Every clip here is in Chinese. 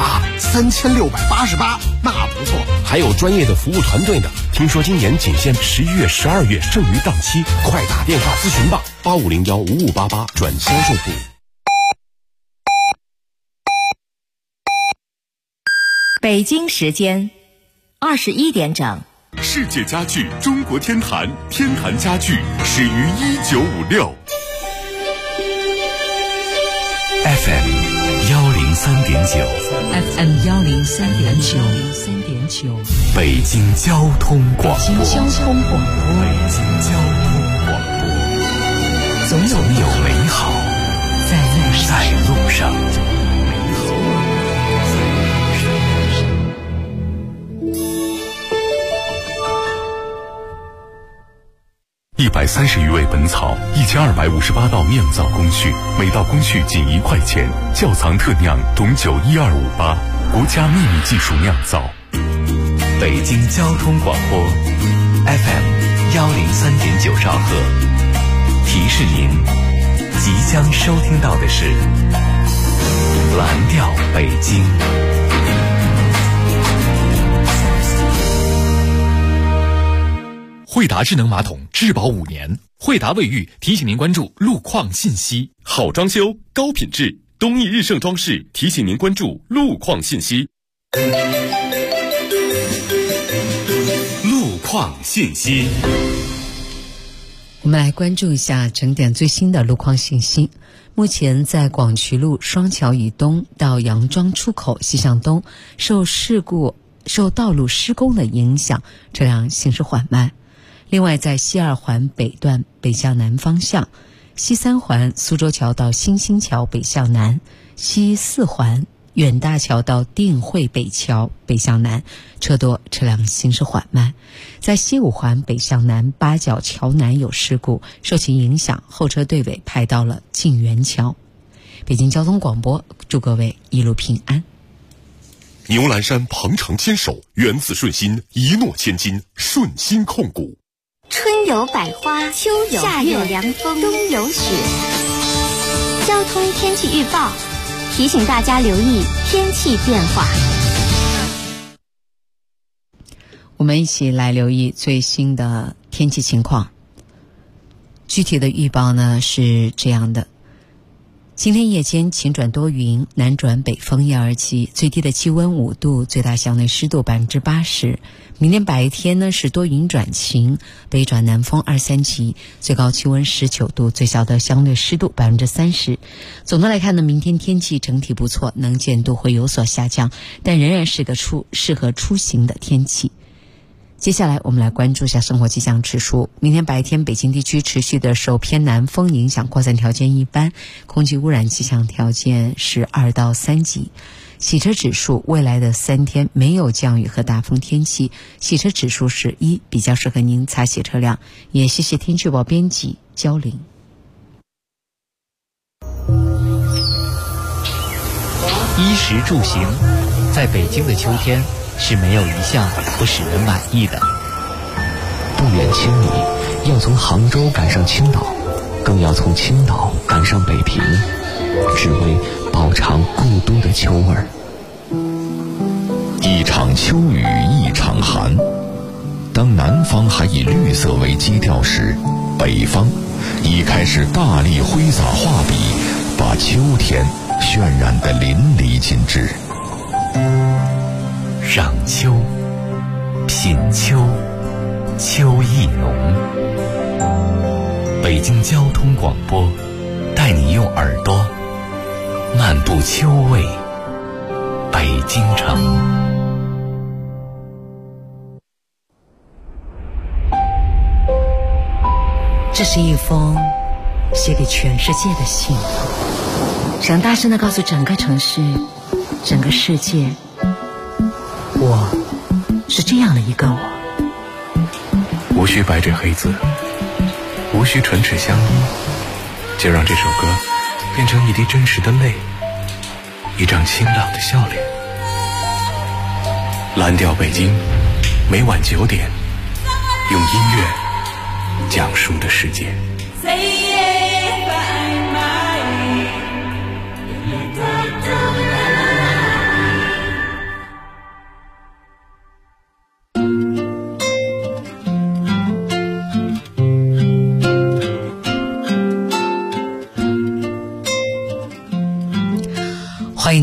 啊，3688，那不错。 还有专业的服务团队呢。听说今年仅限11月、12月剩余档期，快打电话咨询吧，85015588转销售部。 北京时间21点整。 世界家具中国天坛，天坛家具始于1956。 FM 103.9 FM 103.9， 北京交通广播。 北京交通广播。总有美好在路上。 130余味本草，1258道酿造工序，每道工序仅1块钱。窖藏特酿董酒12588，国家秘密技术酿造。 北京交通广播 FM 103.9兆赫，提示您即将收听到的是蓝调北京。 惠达智能马桶质保5年，惠达卫浴提醒您关注路况信息。 好装修高品质，东义日盛装饰提醒您关注路况信息。路况信息， 我们来关注一下整点最新的路况信息。目前在广渠路双桥以东到杨庄出口西向东，受道路施工的影响，车辆行驶缓慢。另外，在西2环北段北向南方向，西3环苏州桥到新兴桥北向南，西4环远大桥到定慧北桥北向南，车多，车辆行驶缓慢。在西5环北向南八角桥南有事故，受其影响，后车队尾排到了晋源桥。北京交通广播，祝各位一路平安。 牛栏山鹏程牵手，源自顺心，一诺千金，顺心控股。 春有百花，秋有夏有凉风，冬有雪。交通天气预报提醒大家留意天气变化。 我们一起来留意最新的天气情况。具体的预报呢是这样的：今天夜间晴转多云，南转北风1、2级，最低的气温5度，最大相对湿度80%。明天白天呢是多云转晴，北转南风2、3级，最高气温19度，最小的相对湿度30%。总的来看呢，明天天气整体不错，能见度会有所下降，但仍然是个适合出行的天气。接下来我们来关注一下生活气象指数。明天白天北京地区持续的受偏南风影响，扩散条件一般，空气污染气象条件是2到3级。洗车指数未来的3天没有降雨和大风天气，洗车指数是1，比较适合您擦洗车辆。也谢谢天气预报编辑焦玲。 衣食住行，在北京的秋天是没有一项不使人满意的。 不远千里，要从杭州赶上青岛，更要从青岛赶上北平，只为饱尝故都的秋味儿。 一场秋雨一场寒，当南方还以绿色为基调时，北方已开始大力挥洒画笔，把秋天渲染得淋漓尽致。 赏秋，品秋，秋意浓。北京交通广播带你用耳朵漫步秋味北京城。 这是一封写给全世界的信，想大声地告诉整个城市，整个世界，我是这样的一个我。 无需白纸黑字，无需唇齿相依，就让这首歌变成一滴真实的泪，一张清朗的笑脸。蓝调北京，每晚9点，用音乐讲述的世界。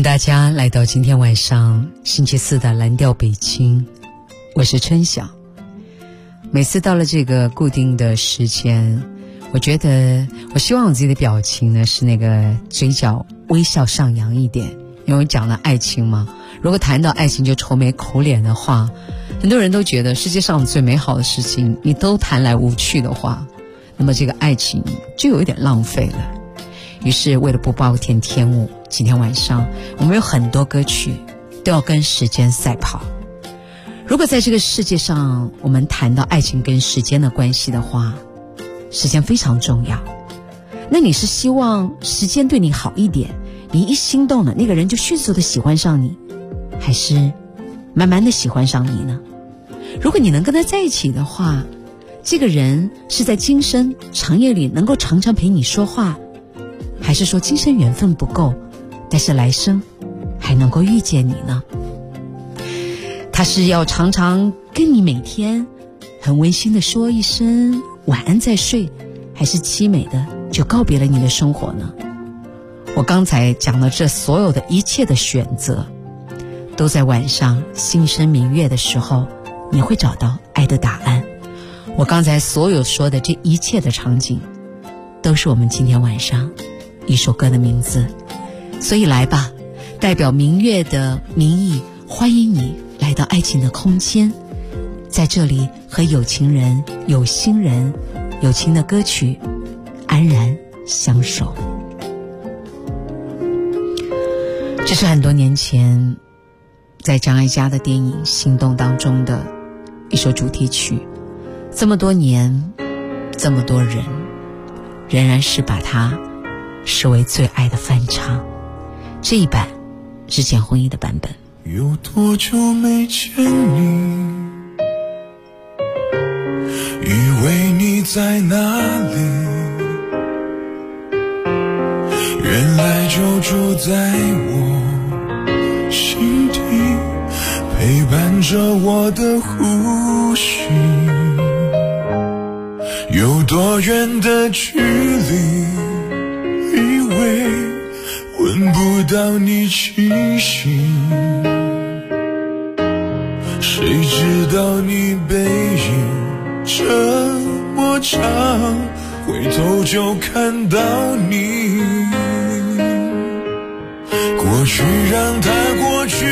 欢迎大家来到今天晚上星期四的蓝调北京，我是春晓。每次到了这个固定的时间，我希望我自己的表情呢是那个嘴角微笑上扬一点，因为我讲了爱情嘛，如果谈到爱情就愁眉苦脸的话，很多人都觉得世界上最美好的事情你都谈来无趣的话，那么这个爱情就有一点浪费了。于是为了不暴殄天物，今天晚上我们有很多歌曲都要跟时间赛跑。如果在这个世界上我们谈到爱情跟时间的关系的话，时间非常重要。那你是希望时间对你好一点，你一心动了那个人就迅速的喜欢上你，还是慢慢的喜欢上你呢？如果你能跟他在一起的话，这个人是在今生长夜里能够常常陪你说话，还是说今生缘分不够，但是来生还能够遇见你呢？他是要常常跟你每天很温馨的说一声晚安再睡，还是凄美的就告别了你的生活呢？我刚才讲的这所有的一切的选择，都在晚上心生明月的时候你会找到爱的答案。我刚才所有说的这一切的场景，都是我们今天晚上一首歌的名字。所以来吧，代表明月的名义，欢迎你来到爱情的空间，在这里和有情人、有心人、有情的歌曲安然相守。这是很多年前在张艾嘉的电影《心动》当中的一首主题曲，这么多年这么多人仍然是把它视为最爱的翻唱。这一版是简弘毅的版本。 有多久没见你，以为你在哪里，原来就住在我心底，陪伴着我的呼吸。有多远的距离，以为闻不到你气息，谁知道你背影这么长，回头就看到你。过去让它过去，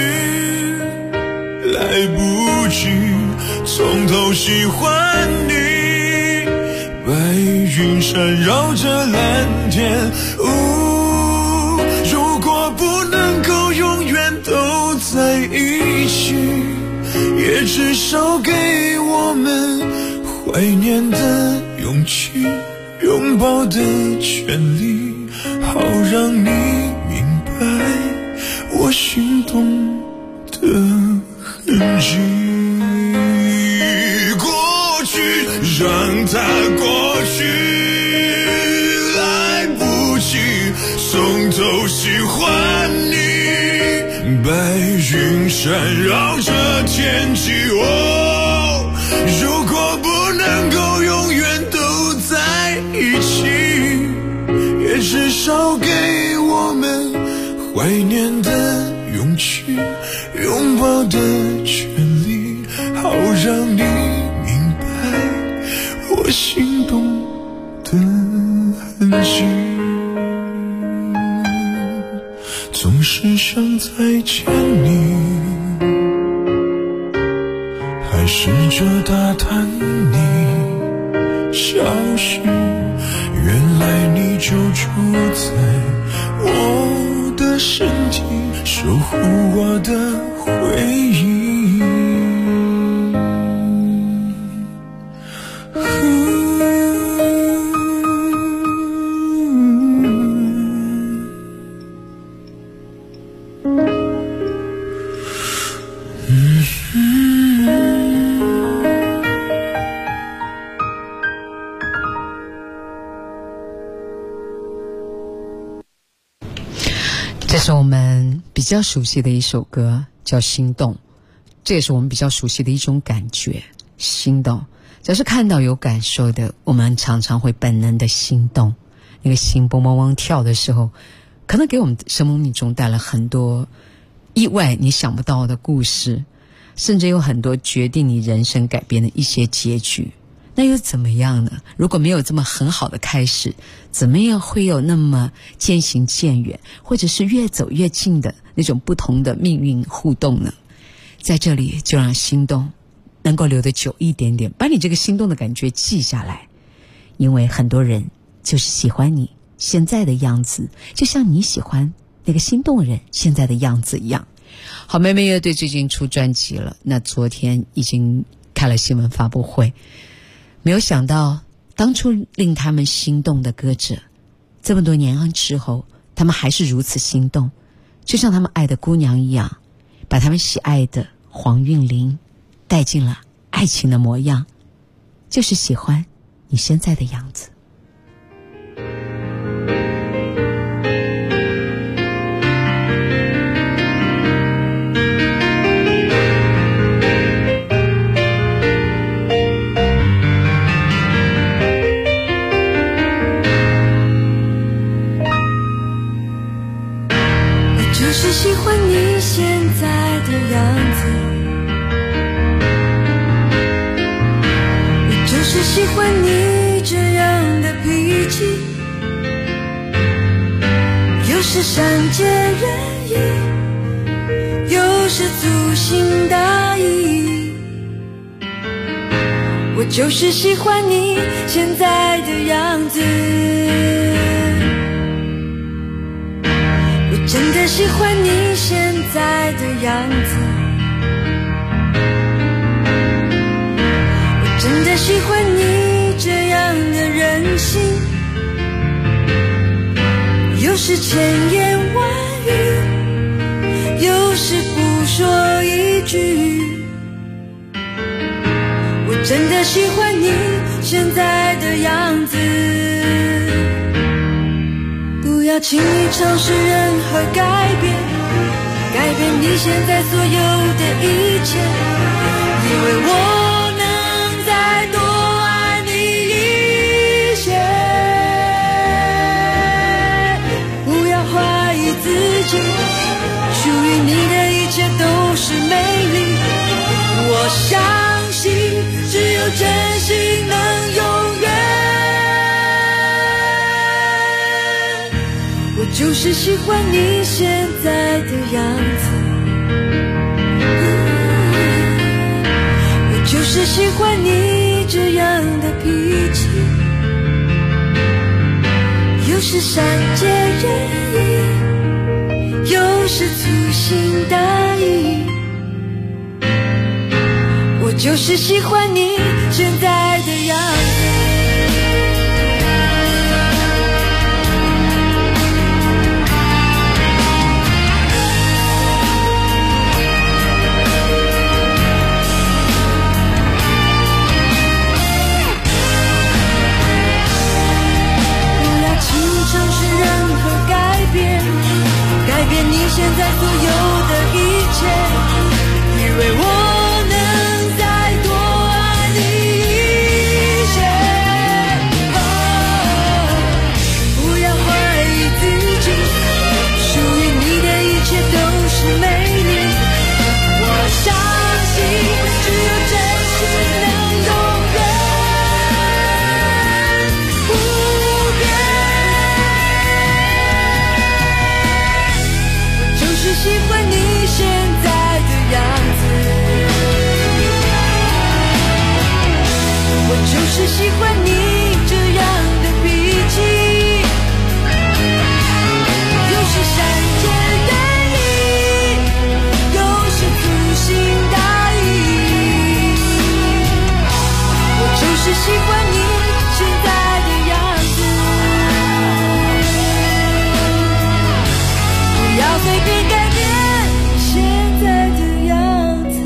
来不及从头喜欢你。白云缠绕着蓝天，如果不能够永远都在一起，也至少给我们怀念的勇气，拥抱的权利，好让你明白我心动的痕迹。过去让它过去，来不及从头喜欢你。白云缠绕着天际，如果不能够永远都在一起，也至少给我们怀念的勇气，拥抱的权利，好让你明白我心动的痕迹。总是想再见你，还试着打探你消息，原来你就住在我的身体，守护我的回忆。 这是我们比较熟悉的一首歌，叫《心动》，这也是我们比较熟悉的一种感觉。心动，只要是看到有感受的，我们常常会本能的心动。那个心蹦蹦蹦跳的时候， 可能给我们生命中带来很多意外你想不到的故事，甚至有很多决定你人生改变的一些结局。那又怎么样呢？如果没有这么很好的开始，怎么样会有那么渐行渐远，或者是越走越近的那种不同的命运互动呢？在这里就让心动能够留得久一点点，把你这个心动的感觉记下来，因为很多人就是喜欢你现在的样子，就像你喜欢那个心动人现在的样子一样。好妹妹乐队最近出专辑了，那昨天已经开了新闻发布会，没有想到当初令他们心动的歌者，这么多年之后他们还是如此心动，就像他们爱的姑娘一样，把他们喜爱的黄韵玲带进了爱情的模样，就是喜欢你现在的样子。 就是喜欢你现在的样子，我就是喜欢你这样的脾气，有时善解人意，有时粗心大意，我就是喜欢你现在的样子，真的喜欢你现在的样子，我真的喜欢你这样的任性，有时千言万语，有时不说一句，我真的喜欢你现在的样子，不要轻易尝试任何改变，改变你现在所有的一切，因为我能再多爱你一些，不要怀疑自己，属于你的一切都是美丽，我相信只有真心能永远，我就是喜欢你现在的样子，我就是喜欢你这样的脾气，有时善解人意，有时粗心大意，我就是喜欢你现在的样子。改变你现在所有的一切，因为我能再多爱你一些，不要怀疑自己，属于你的一切都是美丽，我相信只有真心能永远不变，就是喜欢你现在的样子，我就是喜欢你这样的脾气，有时善解人意，有时粗心大意，我就是喜欢你现在的样子，不要随便改变现在的样子。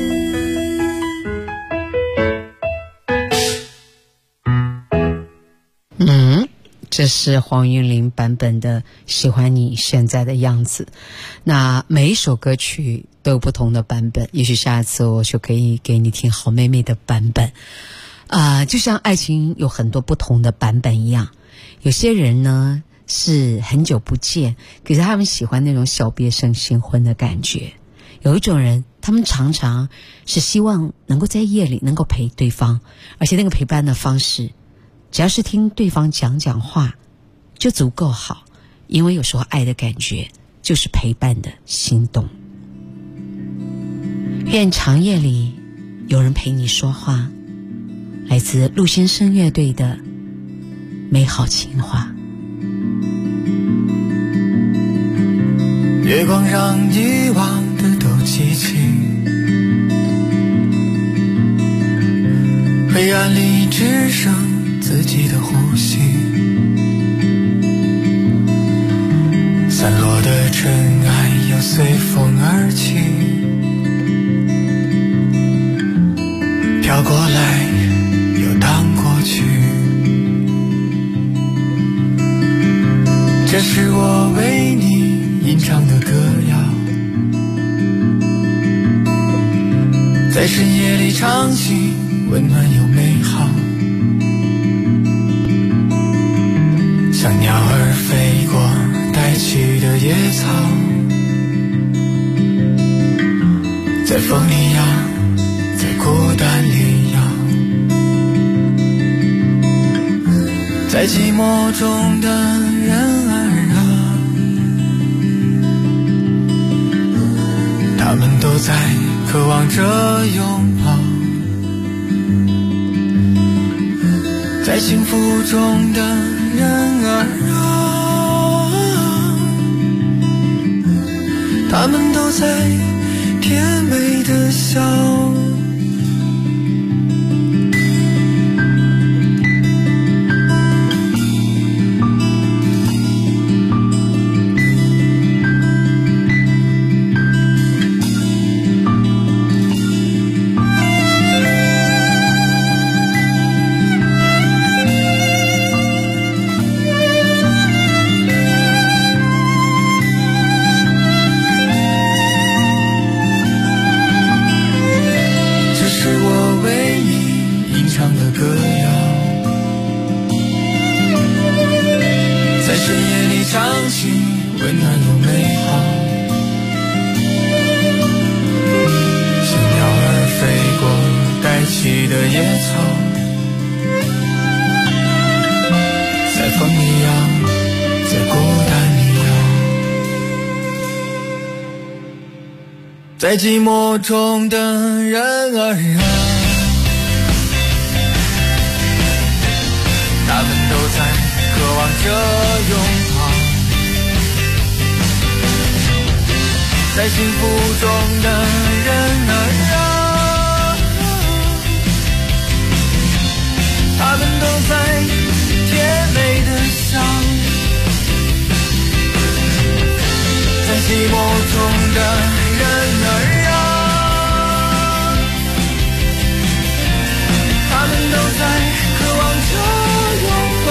这是黄韵玲版本的《喜欢你现在的样子》。那每一首歌曲都有不同的版本，也许下次我就可以给你听好妹妹的版本。就像爱情有很多不同的版本一样，有些人呢是很久不见，可是他们喜欢那种小别胜新婚的感觉。有一种人，他们常常是希望能够在夜里能够陪对方，而且那个陪伴的方式，只要是听对方讲讲话就足够好，因为有时候爱的感觉就是陪伴的心动。愿长夜里有人陪你说话，来自陆先生乐队的美好情话。 月光让遗忘的都记起，黑暗里只剩自己的呼吸，散落的尘埃又随风而起，飘过来又荡过去，这是我为你吟唱的歌谣，在深夜里唱起，温暖又美好，像鸟儿飞过带起的野草，在风里摇，在孤单里摇，在寂寞中的人儿啊，他们都在渴望着拥抱，在幸福中的人儿啊，他们都在甜美的笑。在寂寞中的人儿啊，他们都在渴望着拥抱，在幸福中的人儿啊，他们都在甜美的笑，在寂寞中的人儿啊，他们都在渴望着拥抱，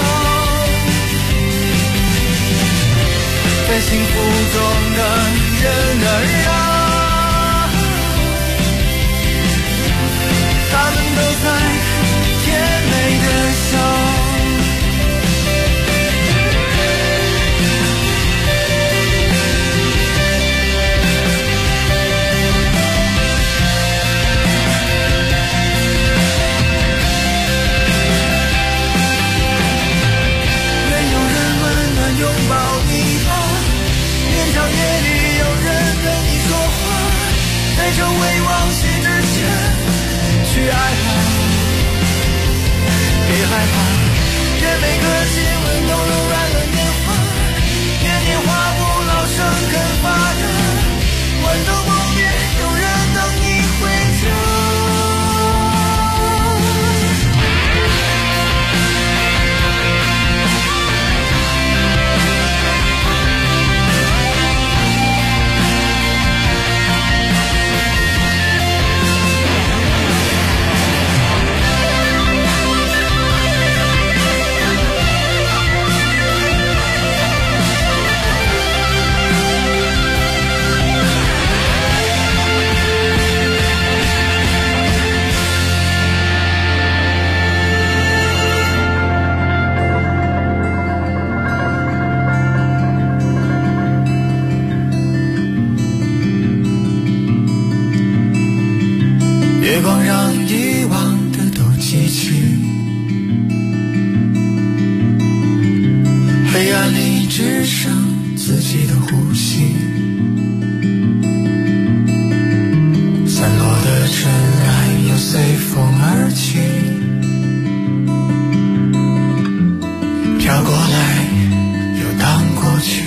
在幸福中的人儿啊，他们都在甜美的笑。拥抱你吧，愿长夜里有人跟你说话，在这未忘记之前去爱他，别害怕，愿每个亲吻都柔软了年华，愿年华不老生根发芽，温度不变，有人等你回家。 月光让遗忘的都记起，黑暗里只剩自己的呼吸，散落的尘埃又随风而起，飘过来又荡过去。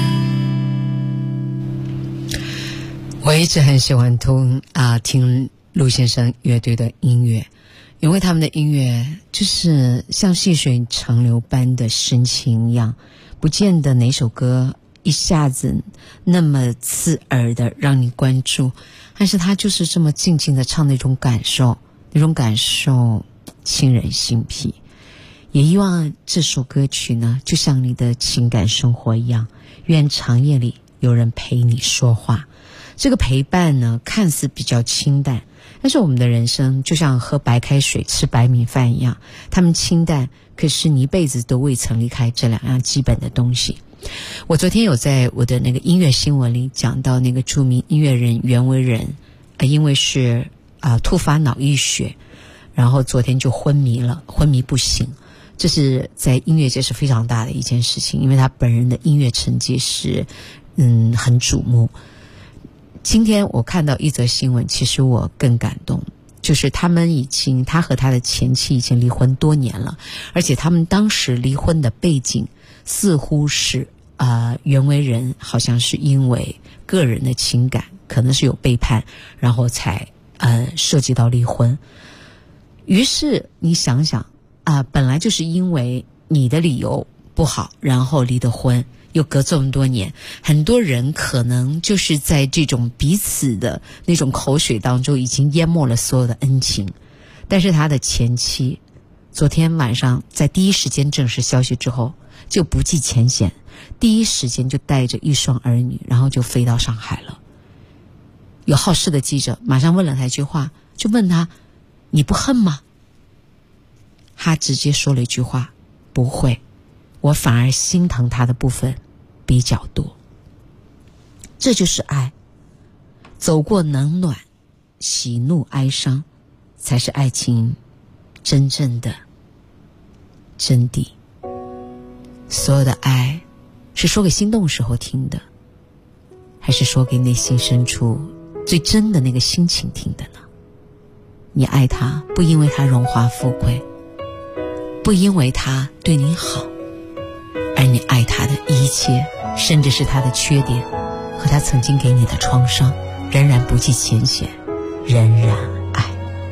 我一直很喜欢听陆先生乐队的音乐，因为他们的音乐就是像细水长流般的深情一样，不见得哪首歌一下子那么刺耳的让你关注，但是他就是这么静静的唱那种感受，那种感受沁人心脾。也希望这首歌曲呢，就像你的情感生活一样，愿长夜里有人陪你说话。这个陪伴呢，看似比较清淡，但是我们的人生就像喝白开水吃白米饭一样，他们清淡，可是你一辈子都未曾离开这两样基本的东西。我昨天有在我的那个音乐新闻里讲到那个著名音乐人袁惟仁，因为是突发脑溢血，然后昨天就昏迷不醒。这是在音乐界是非常大的一件事情，因为他本人的音乐成绩是很瞩目。今天我看到一则新闻，其实我更感动，就是他和他的前妻已经离婚多年了，而且他们当时离婚的背景似乎是袁惟仁好像是因为个人的情感可能是有背叛，然后才涉及到离婚。于是你想想本来就是因为你的理由不好，然后离的婚，又隔这么多年，很多人可能就是在这种彼此的那种口水当中已经淹没了所有的恩情。但是他的前妻昨天晚上在第一时间证实消息之后，就不计前嫌，第一时间就带着一双儿女，然后就飞到上海了。有好事的记者马上问了他一句话，就问他，你不恨吗？他直接说了一句话，不会，我反而心疼他的部分比较多。这就是爱，走过冷暖喜怒哀伤，才是爱情真正的真谛。所有的爱是说给心动时候听的，还是说给内心深处最真的那个心情听的呢？你爱他，不因为他荣华富贵，不因为他对你好，而你爱他的一切，甚至是他的缺点和他曾经给你的创伤，仍然不计前嫌，仍然爱。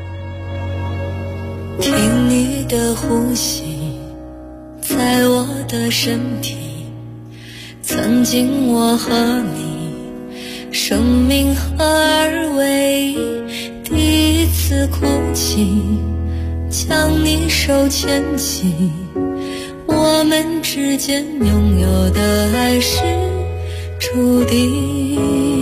听你的呼吸在我的身体，曾经我和你生命合而为一，第一次哭泣将你手牵起，我们之间拥有的爱是注定。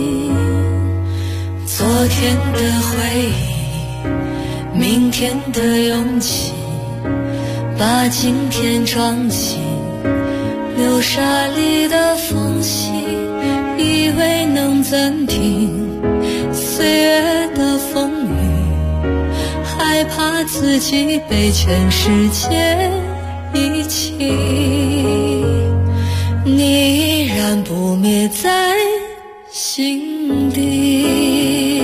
昨天的回忆，明天的勇气，把今天装进流沙里的缝隙，以为能暂停岁月的风雨，害怕自己被全世界遗弃，你依然不灭在心底，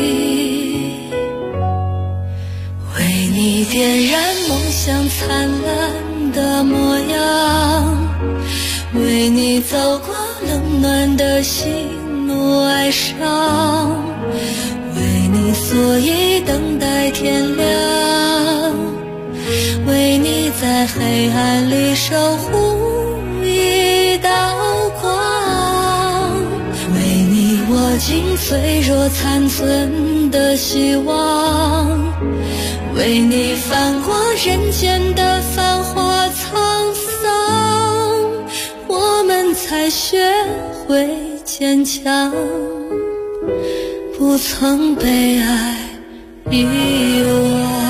为你点燃梦想灿烂的模样，为你走过冷暖的喜怒哀伤，为你所以等待天亮，为你在黑暗里守护一道光，为你握紧脆弱残存的希望，为你翻过人间的繁华沧桑，我们才学会坚强，不曾被爱遗忘。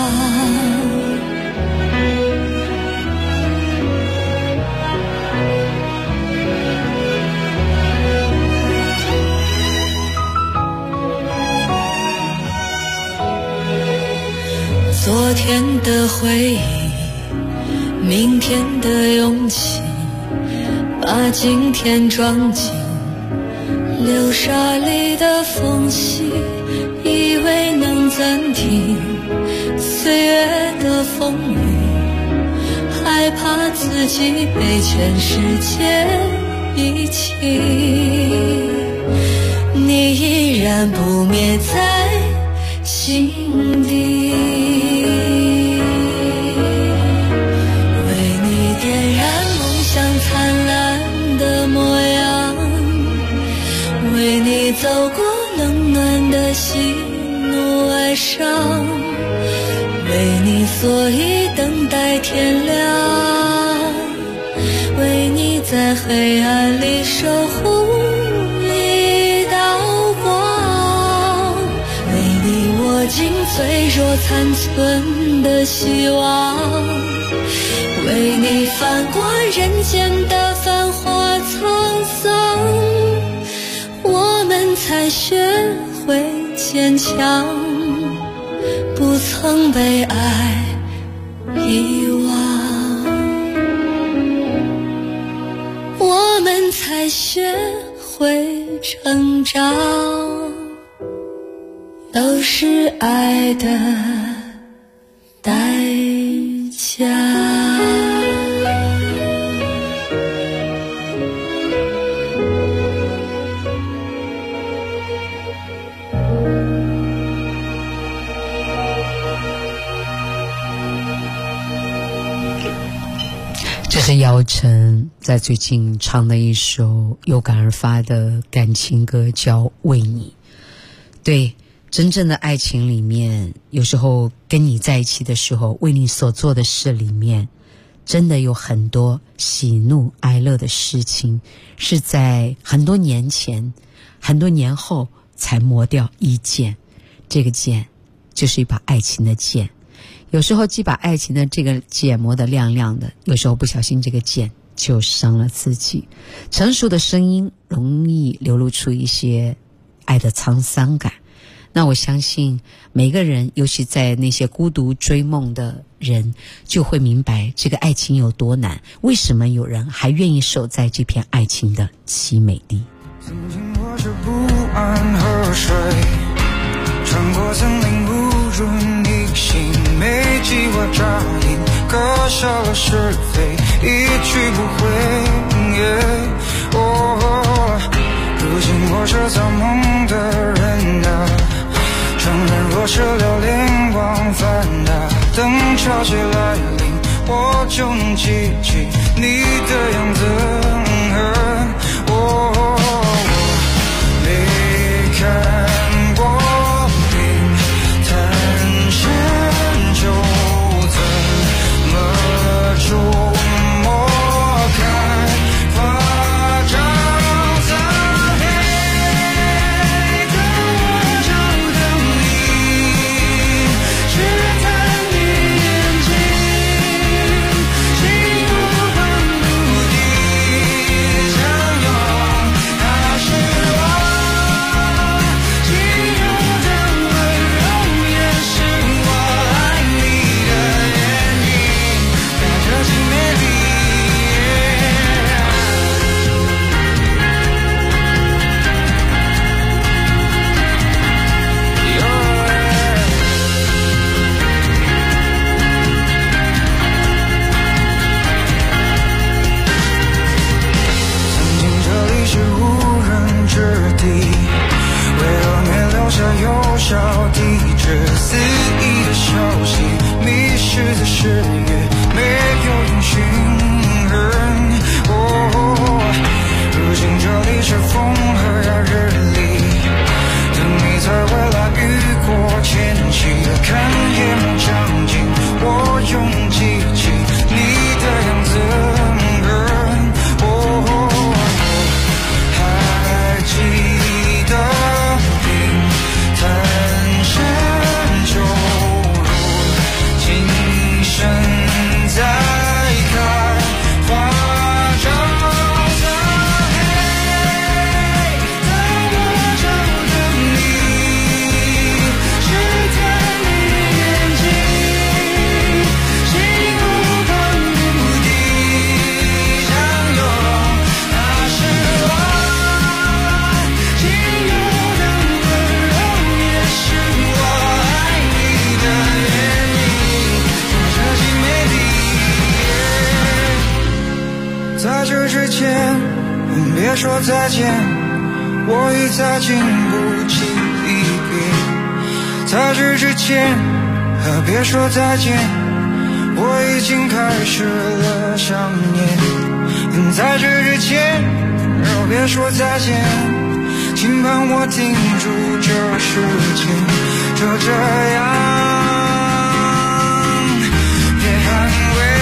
昨天的回忆，明天的勇气，把今天装进流沙里的缝隙，以为能暂停岁月的风雨，害怕自己被全世界遗弃，你依然不灭在心底，为你点燃梦想灿烂的模样，为你走过冷暖的喜怒哀伤，为你所以等待天亮，为你在黑暗里守护一道光，为你握紧最弱残存的希望，为你翻过人间的繁华沧桑，我们才学会坚强，不曾被爱遗忘，我们才学会成长，都是爱的代价。 这是姚晨在最近唱的一首有感而发的感情歌，叫《为你》。对，真正的爱情里面，有时候跟你在一起的时候，为你所做的事里面，真的有很多喜怒哀乐的事情，是在很多年前、很多年后才磨掉一剑。这个剑就是一把爱情的剑。有时候既把爱情的这个剑磨得亮亮的，有时候不小心这个剑就伤了自己。成熟的声音容易流露出一些爱的沧桑感。那我相信每个人，尤其在那些孤独追梦的人，就会明白这个爱情有多难，为什么有人还愿意守在这片爱情的凄美地。 曾经我是不安河水，穿过森林无人逆行，没计划扎营，割舍了是非，一去不回。如今我是造梦的人啊，承认若是流连忘返啊，等潮起来临，我就能记起你的样子。我没看过云滩山，就怎么触摸开花照在黑的我找到你，试探你眼睛，心无旁骛地相拥，那是我仅有的温柔，也是我爱你的原因，带着情美丽。曾经这里是无人之地，为了没留下有效地址，肆意的消息，迷失的视野，没有音讯人。如今这里是风和日丽，等你在未来雨过天晴，看夜幕将近，我用记起你的样子。还记得云滩山，就如今生在开花照在黑的我找到你，试探你眼睛。 说再见，我已再经不起一别。在这之前和别说再见，我已经开始了想念。在这之前别说再见，请帮我停住这时间，就这样别安慰。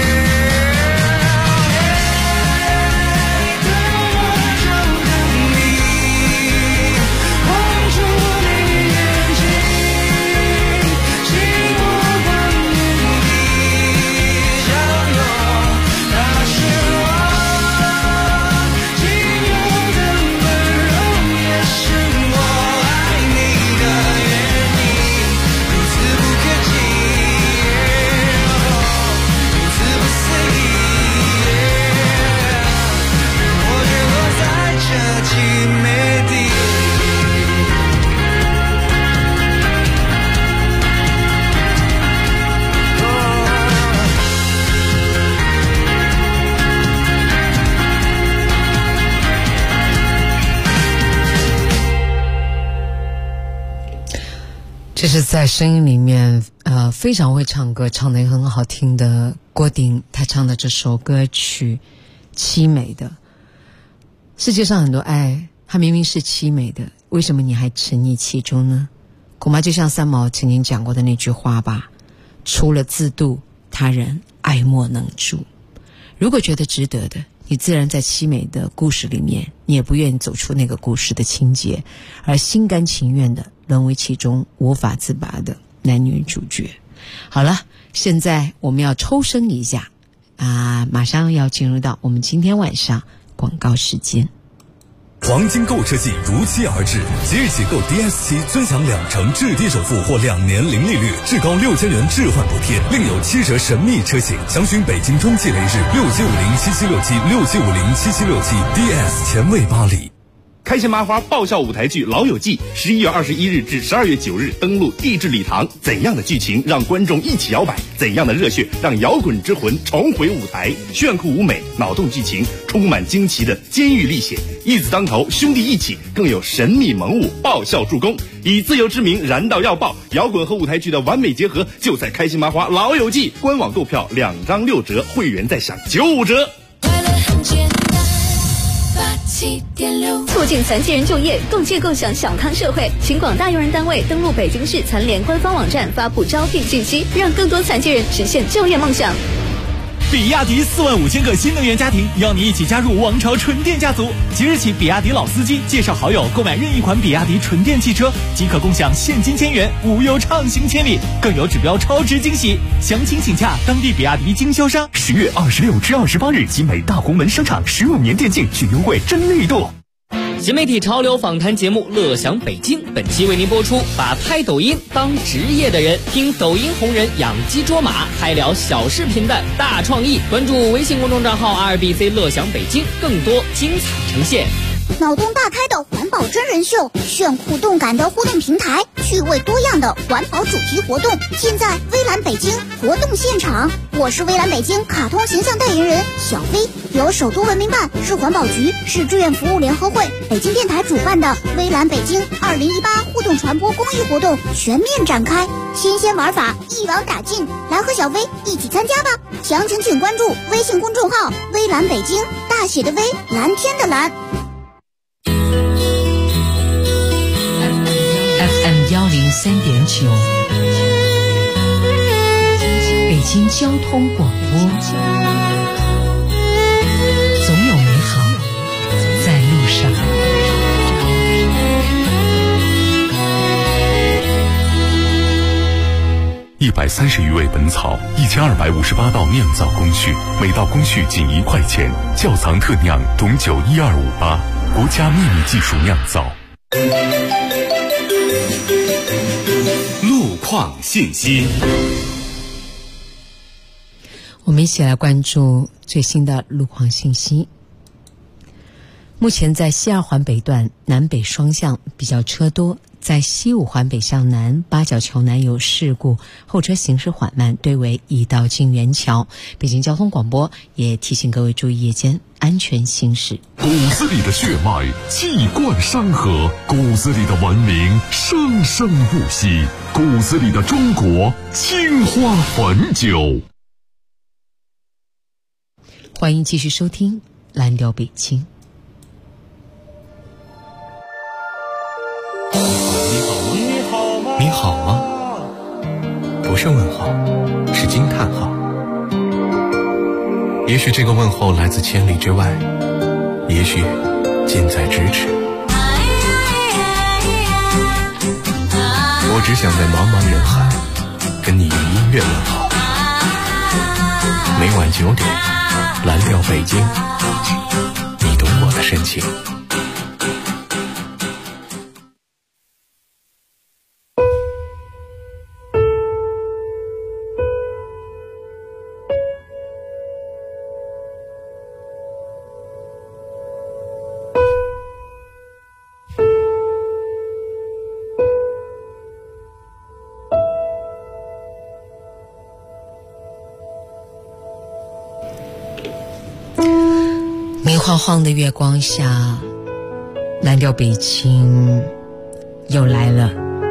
这是在声音里面非常会唱歌，唱得也很好听的郭顶，他唱的这首歌曲凄美的。世界上很多爱，它明明是凄美的，为什么你还沉溺其中呢？恐怕就像三毛曾经讲过的那句话吧，除了自度，他人爱莫能助。如果觉得值得的，你自然在凄美的故事里面，你也不愿意走出那个故事的情节，而心甘情愿的沦为其中无法自拔的男女主角。好了，现在我们要抽身一下马上要进入到我们今天晚上广告时间。 黄金购车季如期而至，即日起购 DS7 尊享2成置地首付或2年零利率，至高6000元置换补贴，另有7折神秘车型。详询北京中汽雷士6750776767507767 DS 前卫巴黎。 开心麻花爆笑舞台剧《老友记》11月21日至12月9日登陆地质礼堂。怎样的剧情让观众一起摇摆？怎样的热血让摇滚之魂重回舞台？炫酷舞美，脑洞剧情，充满惊奇的监狱历险，义子当头，兄弟一起，更有神秘萌物爆笑助攻。以自由之名燃到要爆，摇滚和舞台剧的完美结合，就在开心麻花《老友记》官网购票2张6折，会员再享95折。 促进残疾人就业，共建共享小康社会，请广大用人单位登录北京市残联官方网站发布招聘信息，让更多残疾人实现就业梦想。 比亚迪45000个新能源家庭，邀你一起加入王朝纯电家族。即日起，比亚迪老司机介绍好友购买任意款比亚迪纯电汽车，即可共享现金1000元，无忧畅行千里，更有指标超值惊喜。详情请洽当地比亚迪经销商。 10月26至28日，集美大红门商场15年电竞巨优惠真力度。 新媒体潮流访谈节目《乐享北京》本期为您播出，把拍抖音当职业的人，听抖音红人养鸡捉马，嗨聊小视频的大创意。关注微信公众账号 2BC 乐享北京，更多精彩呈现。 脑洞大开的环保真人秀，炫酷动感的互动平台，趣味多样的环保主题活动，尽在微蓝北京活动现场。我是微蓝北京卡通形象代言人小飞，由首都文明办、市环保局、市志愿服务联合会、北京电台主办的微蓝北京2018互动传播公益活动全面展开，新鲜玩法一网打尽，来和小飞一起参加吧！详情请关注微信公众号微蓝北京，大写的微，蓝天的蓝。 FM103.9，北京交通广播，总有美好在路上。 130余味本草，1258道酿造工序，每道工序仅1块钱。窖藏特酿董酒12588，国家秘密技术酿造。 路况信息， 我们一起来关注最新的路况信息。目前在西二环北段南北双向比较车多， 在西五环北向南八角桥南有事故，后车行驶缓慢，对为已到金源桥。北京交通广播也提醒各位注意夜间安全行驶。 骨子里的血脉气贯山河，骨子里的文明生生不息，骨子里的中国青花汾酒。 欢迎继续收听蓝调北京。 你好吗？不是问号，是惊叹号。也许这个问候来自千里之外，也许近在咫尺。我只想在茫茫人海跟你用音乐问好。每晚9点，蓝调北京，你懂我的深情。 明晃晃的月光下，蓝调北京又来了，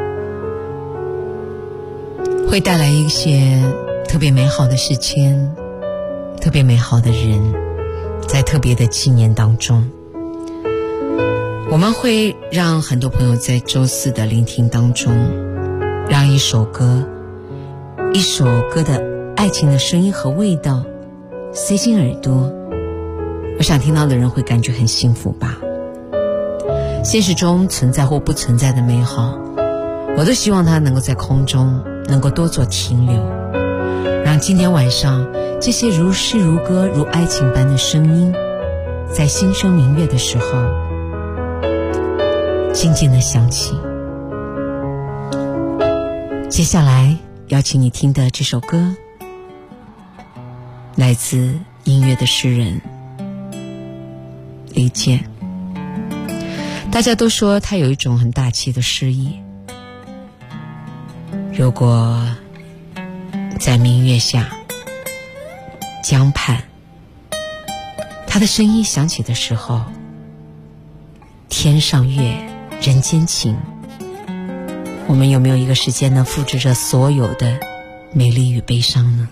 会带来一些特别美好的时间，特别美好的人，在特别的纪念当中，我们会让很多朋友在周四的聆听当中，让一首歌的爱情的声音和味道塞进耳朵，我想听到的人会感觉很幸福吧。现实中存在或不存在的美好，我都希望它能够在空中能够多做停留，让今天晚上这些如诗如歌如爱情般的声音，在心生明月的时候静静地响起。接下来邀请你听的这首歌，来自音乐的诗人李健。大家都说他有一种很大气的诗意，如果在明月下江畔，他的声音响起的时候，天上月人间情，我们有没有一个时间能复制着所有的美丽与悲伤呢？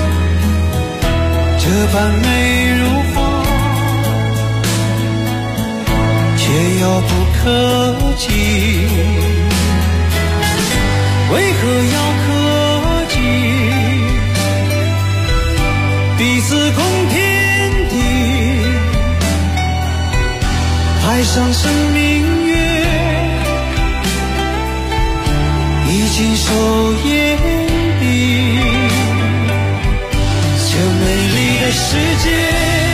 般美如画， 遥不可及？为何要客气？彼此共天地，海上生明月，已经手眼闭。这美丽的世界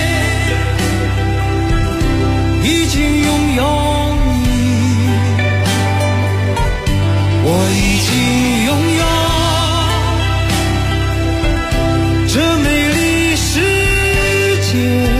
已经拥有你，我已经拥有这美丽世界。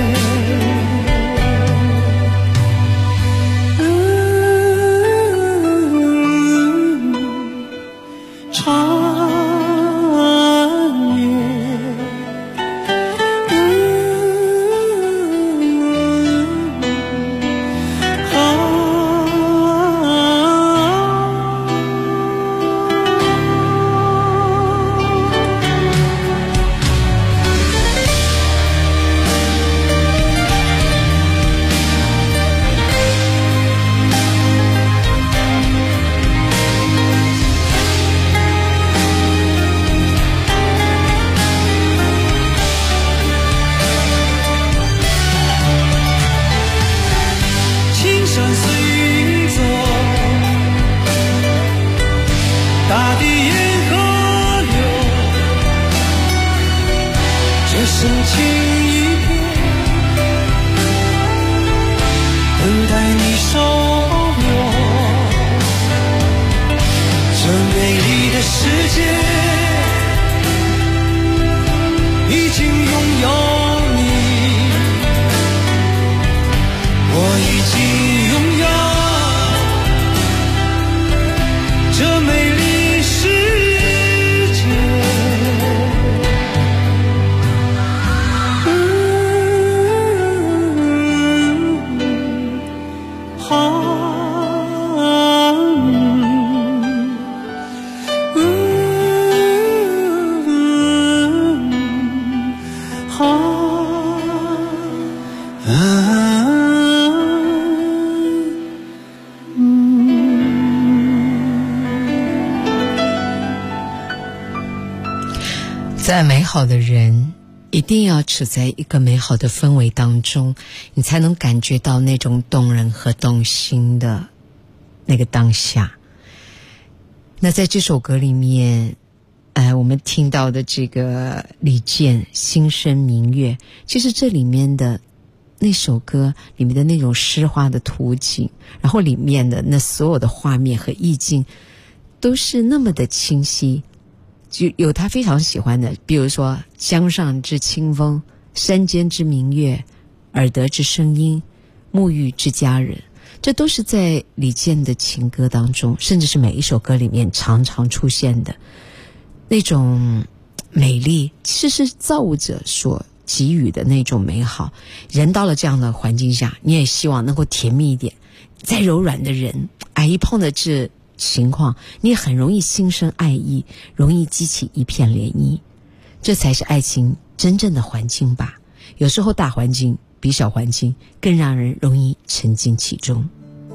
再美好的人一定要处在一个美好的氛围当中，你才能感觉到那种动人和动心的那个当下。那在这首歌里面我们听到的这个李健心生明月，其实这里面的那首歌里面的那种诗化的图景，然后里面的那所有的画面和意境都是那么的清晰，就有他非常喜欢的，比如说江上之清风，山间之明月，耳得之声音，沐浴之佳人，这都是在李健的情歌当中，甚至是每一首歌里面常常出现的那种美丽，其实是造物者所给予的那种美好。人到了这样的环境下，你也希望能够甜蜜一点。再柔软的人，一碰的这情况，你很容易心生爱意，容易激起一片涟漪。这才是爱情真正的环境吧。有时候大环境比小环境更让人容易沉浸其中。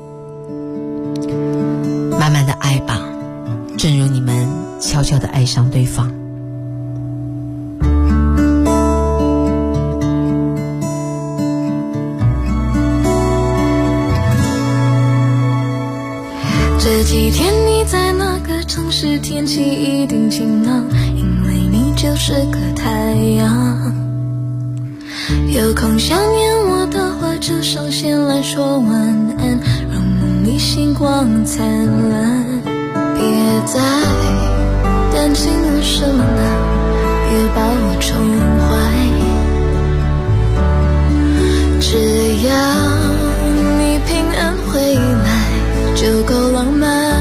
慢慢的爱吧，正如你们悄悄地爱上对方。 这几天你在那个城市，天气一定晴朗，因为你就是个太阳。有空想念我的话，就上线来说晚安，让梦里星光灿烂。别再担心了什么呢，别把我宠坏，只要你平安回来就够浪漫。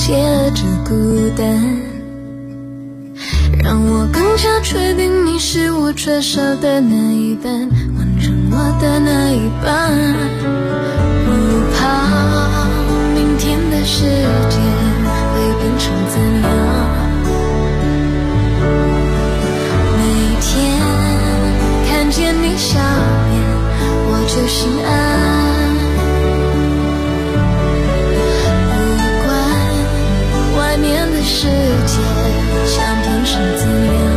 写着孤单，让我更加确定你是我缺少的那一半，完成我的那一半。不怕明天的世界会变成怎样，每天看见你笑脸我就心安。外面的世界想变成怎样，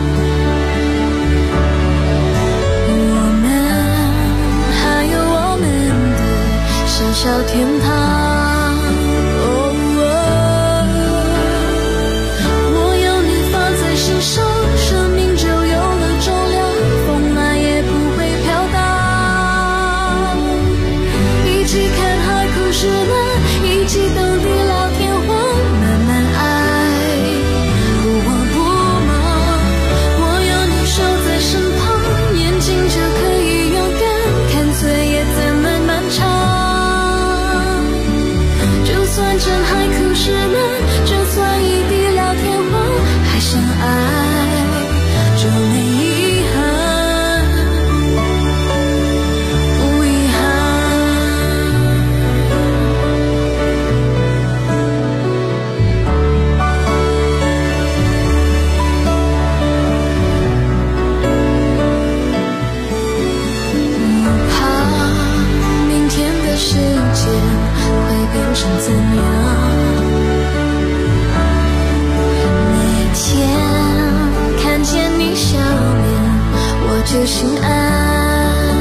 我们还有我们的小小天堂。我有你放在心上，生命就有了重量，风来也不会飘荡。一起看海枯石烂，一起等地老天荒。真海枯石烂，就算一地老天荒，还相爱就没遗憾，不遗憾。不怕明天的世界会变成怎样，每天看见你笑脸我就心安，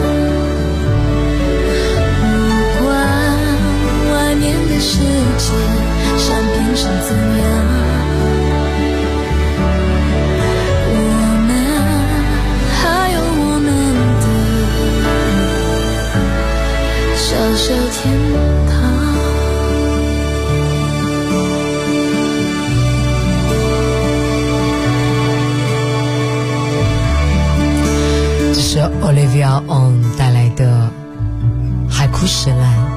不管外面的世界想变成怎样，我们还有我们的小小天堂。 是 Olivia On 带来的海枯石烂，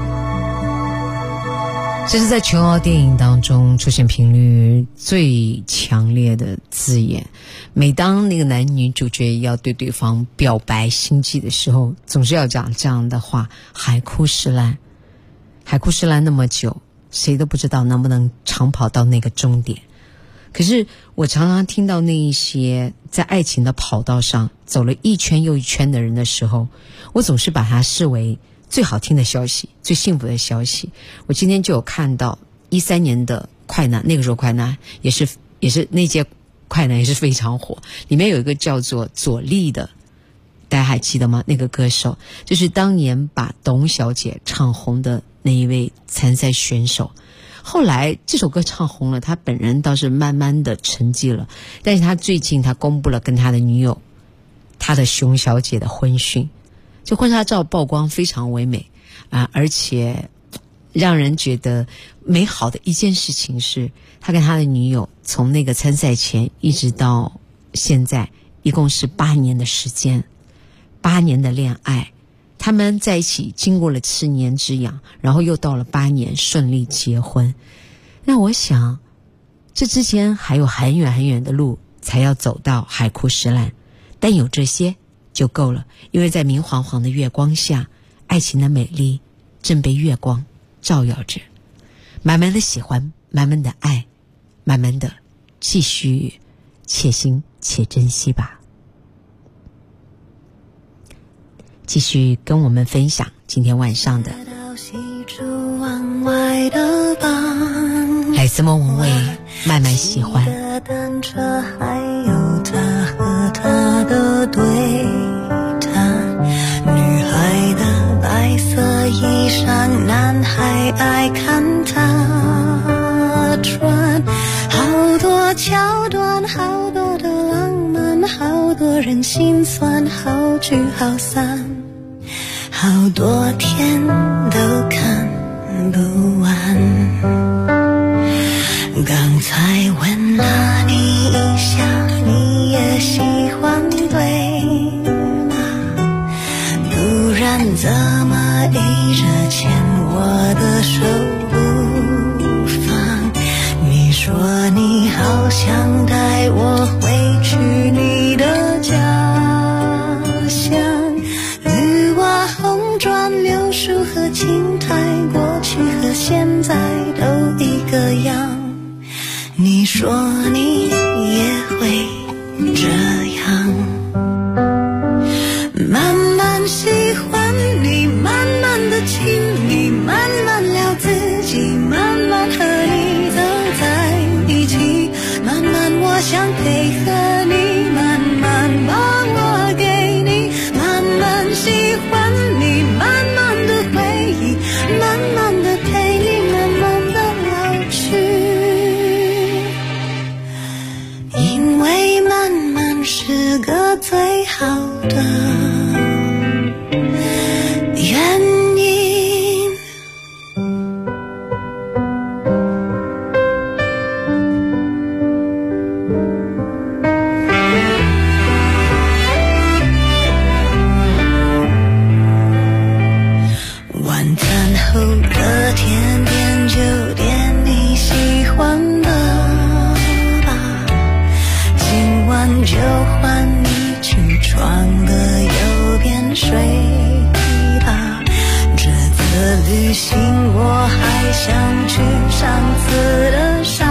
这是在全欧电影当中出现频率最强烈的字眼。每当那个男女主角要对对方表白心迹的时候，总是要讲这样的话，海枯石烂。海枯石烂那么久，谁都不知道能不能长跑到那个终点。可是我常常听到那一些在爱情的跑道上走了一圈又一圈的人的时候，我总是把它视为最好听的消息，最幸福的消息。我今天就有看到13年的快男，那个时候快男也是那届快男也是非常火，里面有一个叫做左立的，大家还记得吗？那个歌手就是当年把董小姐唱红的那一位参赛选手。后来这首歌唱红了，他本人倒是慢慢的沉寂了，但是他最近他公布了跟他的女友他的熊小姐的婚讯，这婚纱照曝光非常唯美而且让人觉得美好的一件事情是，他跟他的女友从那个参赛前一直到现在一共是8年的时间，8年的恋爱，他们在一起经过了7年之痒，然后又到了8年顺利结婚。那我想这之前还有很远很远的路才要走到海枯石烂，但有这些就够了，因为在明晃晃的月光下，爱情的美丽正被月光照耀着。慢慢的喜欢，慢慢的爱，慢慢的继续且行且珍惜吧。继续跟我们分享今天晚上的来自莫文蔚慢慢喜欢。 单车还有他和他的对谈，女孩的白色衣裳，男孩爱看他穿，好多桥段，好多的浪漫，好多人心酸，好聚好散，好多天都看不完。刚才问了你一下，你也喜欢对吗？不然怎么一直牵我的手不放？ 你好想带我回去你的家乡，绿瓦红砖柳树和青苔，过去和现在都一个样。你说你也会这样，慢慢喜欢你，慢慢的亲你，慢慢聊自己，慢慢和你走在一起，慢慢我想配合你，慢慢把我给你，慢慢喜欢你，慢慢的回忆，慢慢的陪你，慢慢的老去，因为慢慢是个最好的原因。晚餐后的甜点就点你喜欢的吧，今晚就换你去创个右边睡吧。这次旅行我还想去上次的沙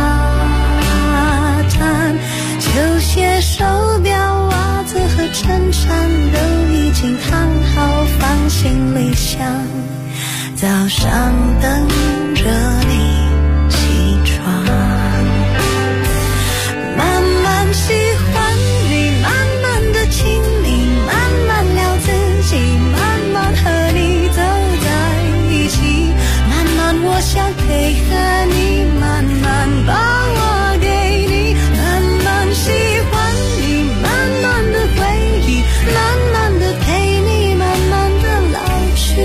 滩，球鞋手表袜子和衬衫都已经烫好放行李箱，早上等着你起床。慢慢喜欢你，慢慢的亲你，慢慢聊自己，慢慢和你走在一起，慢慢我想配合你，慢慢把我给你，慢慢喜欢你，慢慢的回忆，慢慢的陪你，慢慢的老去，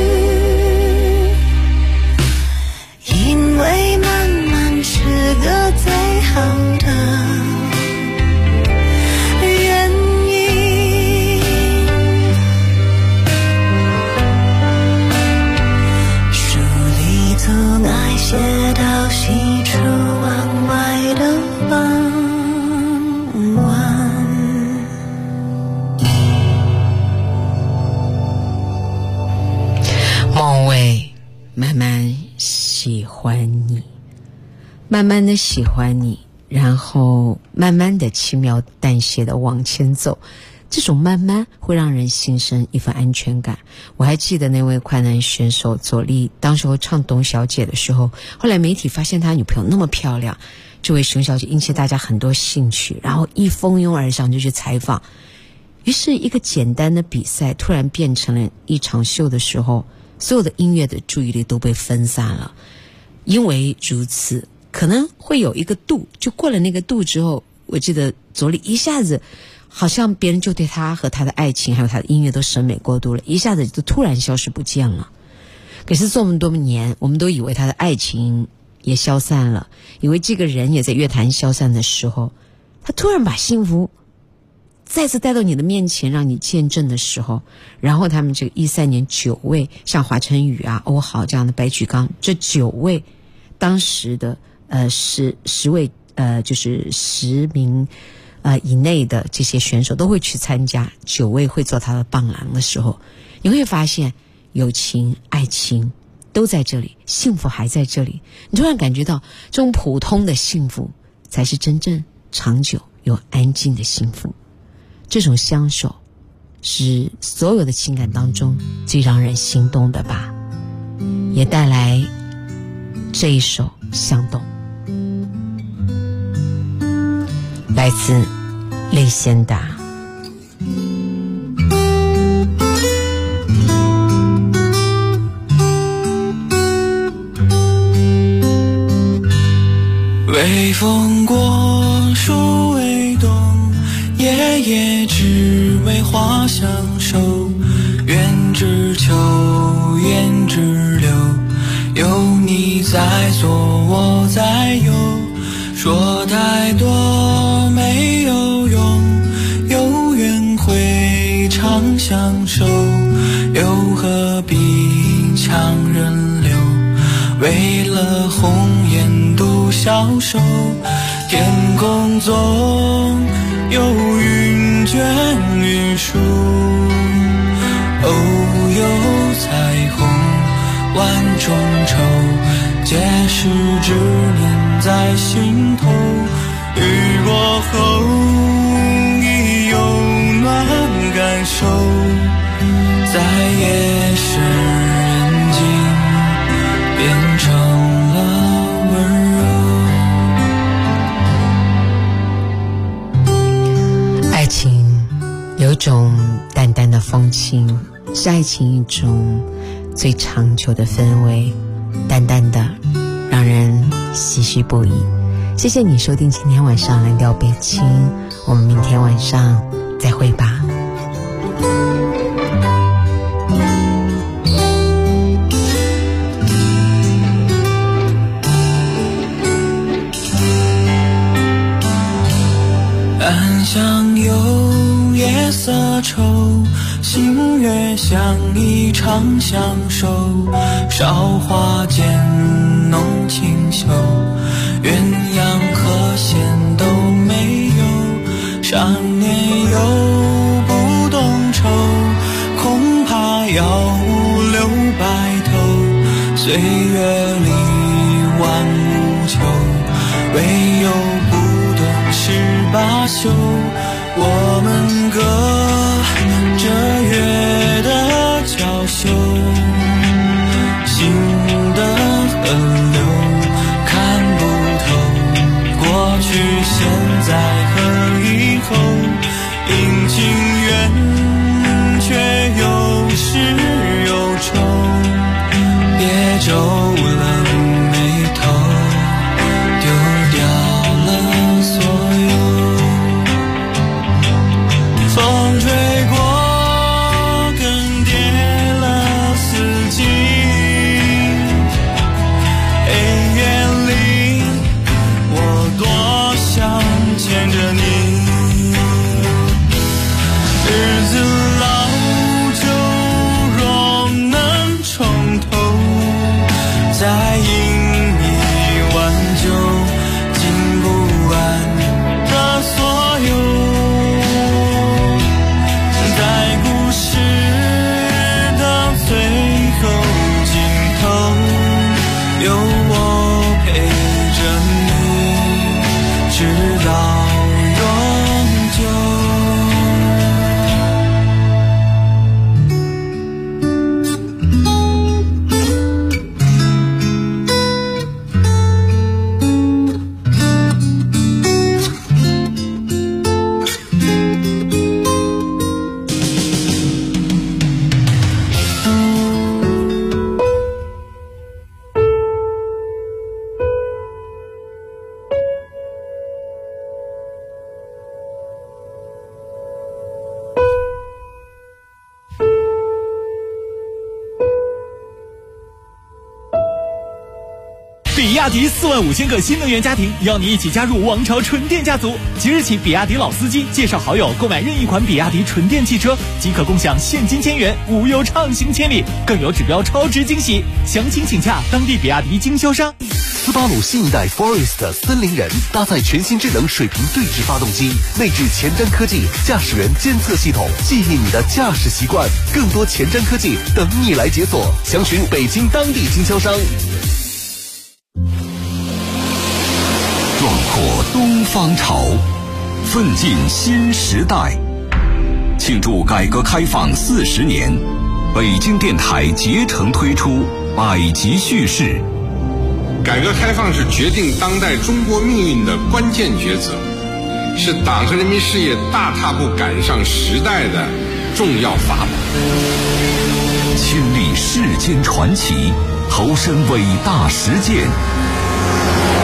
因为慢慢是个最好的原因。书里总爱写到喜出望外的傍晚， 孟伟慢慢喜欢你，慢慢的喜欢你，然后慢慢的轻描淡写的往前走，这种慢慢会让人心生一份安全感。我还记得那位快男选手左立，当时候唱董小姐的时候，后来媒体发现他女朋友那么漂亮，这位熊小姐引起大家很多兴趣，然后一蜂拥而上就去采访，于是一个简单的比赛突然变成了一场秀的时候，所有的音乐的注意力都被分散了。因为如此，可能会有一个度，就过了那个度之后，我记得左立一下子好像别人就对他和他的爱情还有他的音乐都审美过度了，一下子就突然消失不见了。可是这么多年，我们都以为他的爱情也消散了，以为这个人也在乐坛消散的时候，他突然把幸福再次带到你的面前让你见证的时候，然后他们这个13年9位，像华晨宇啊、欧豪这样的白举纲，这9位当时的10位就是10名以内的这些选手都会去参加，9位会做他的伴郎的时候，你会发现友情、爱情都在这里，幸福还在这里。你突然感觉到这种普通的幸福才是真正长久又安静的幸福。这种相守是所有的情感当中最让人心动的吧，也带来这一首相懂，来自泪仙达。 微风过，树微动，夜夜只为花相守。愿只求，愿只留，有你在左，我在右。说太多没有用，有缘会长相守，又何必强人留？为了红颜独消瘦， 天空中有云卷云舒，偶有彩虹万种愁，皆是执念在心头。雨过后已有暖感受，在夜深人静变成了温柔。爱情有一种淡淡的风情，是爱情一种最长久的氛围，淡淡的让人唏嘘不已。谢谢你收听今天晚上蓝调北京，我们明天晚上再会吧。 暗香有夜色愁，星月像一场相守，韶华间浓清秀，鸳鸯和弦都没有，少年又不懂愁，恐怕要留白头，岁月里万物求，唯有不懂十八宿，我们隔着月的娇羞，心的河流看不透，过去现在和以后，阴晴圆缺有始有终，别皱了眉头，丢掉了所有。风吹过更迭了四季，黑夜里我多想牵着你，日子老就若能重头，再饮一碗酒，敬不完的所有，在故事的最后尽头，有我陪着你，直到永久。 比亚迪45000个新能源家庭，邀你一起加入王朝纯电家族。即日起，比亚迪老司机介绍好友购买任意款比亚迪纯电汽车，即可共享现金1000元，无忧畅行千里，更有指标超值惊喜。详情请洽当地比亚迪经销商。 斯巴鲁新一代 Forest 森林人搭载全新智能水平对置发动机，内置前瞻科技驾驶员监测系统，记忆你的驾驶习惯。更多前瞻科技等你来解锁，详询北京当地经销商。 壮阔东方潮，奋进新时代。庆祝改革开放40年，北京电台竭诚推出百集叙事。 改革开放是决定当代中国命运的关键抉择，是党和人民事业大踏步赶上时代的重要法宝。 亲历世间传奇，投身伟大实践，